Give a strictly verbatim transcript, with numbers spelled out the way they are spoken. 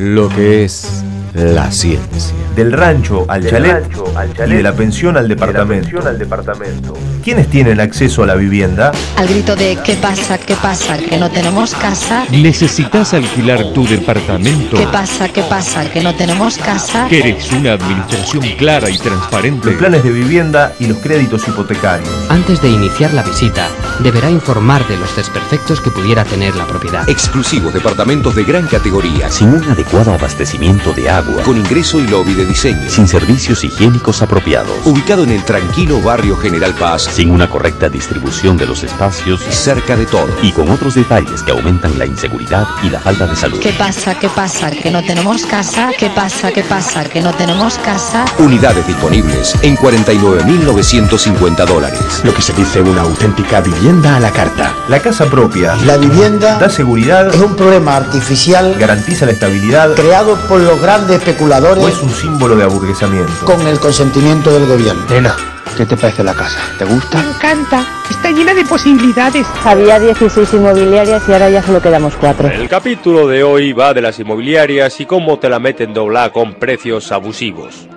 lo que es la ciencia. Del rancho al Del chalet, rancho al chalet y de la pensión al y de la departamento. pensión al departamento. ¿Quiénes tienen acceso a la vivienda? Al grito de ¿qué pasa? ¿Qué pasa? Que no tenemos casa. ¿Necesitas alquilar tu departamento? ¿Qué pasa? ¿Qué pasa? Que no tenemos casa. ¿Quieres una administración clara y transparente? Los planes de vivienda y los créditos hipotecarios. Antes de iniciar la visita, deberá informar de los desperfectos que pudiera tener la propiedad. Exclusivos departamentos de gran categoría, sin un adecuado abastecimiento de agua, con ingreso y lobby de diseño, sin servicios higiénicos apropiados, ubicado en el tranquilo barrio General Paz, sin una correcta distribución de los espacios, cerca de todo, y con otros detalles que aumentan la inseguridad y la falta de salud. ¿Qué pasa? ¿Qué pasa? Que no tenemos casa. ¿Qué pasa? ¿Qué pasa? Que no tenemos casa. Unidades disponibles en cuarenta y nueve mil novecientos cincuenta dólares. Lo que se dice una auténtica vivienda a la carta. La casa propia. La vivienda da seguridad. Es un problema artificial. Garantiza la estabilidad. Creado por los grandes especuladores. O es un símbolo de aburguesamiento. Con el consentimiento del gobierno. Nena, ¿qué te parece la casa? ¿Te gusta? Me encanta. Está llena de posibilidades. Había dieciséis inmobiliarias y ahora ya solo quedamos cuatro. El capítulo de hoy va de las inmobiliarias y cómo te la meten doblada con precios abusivos.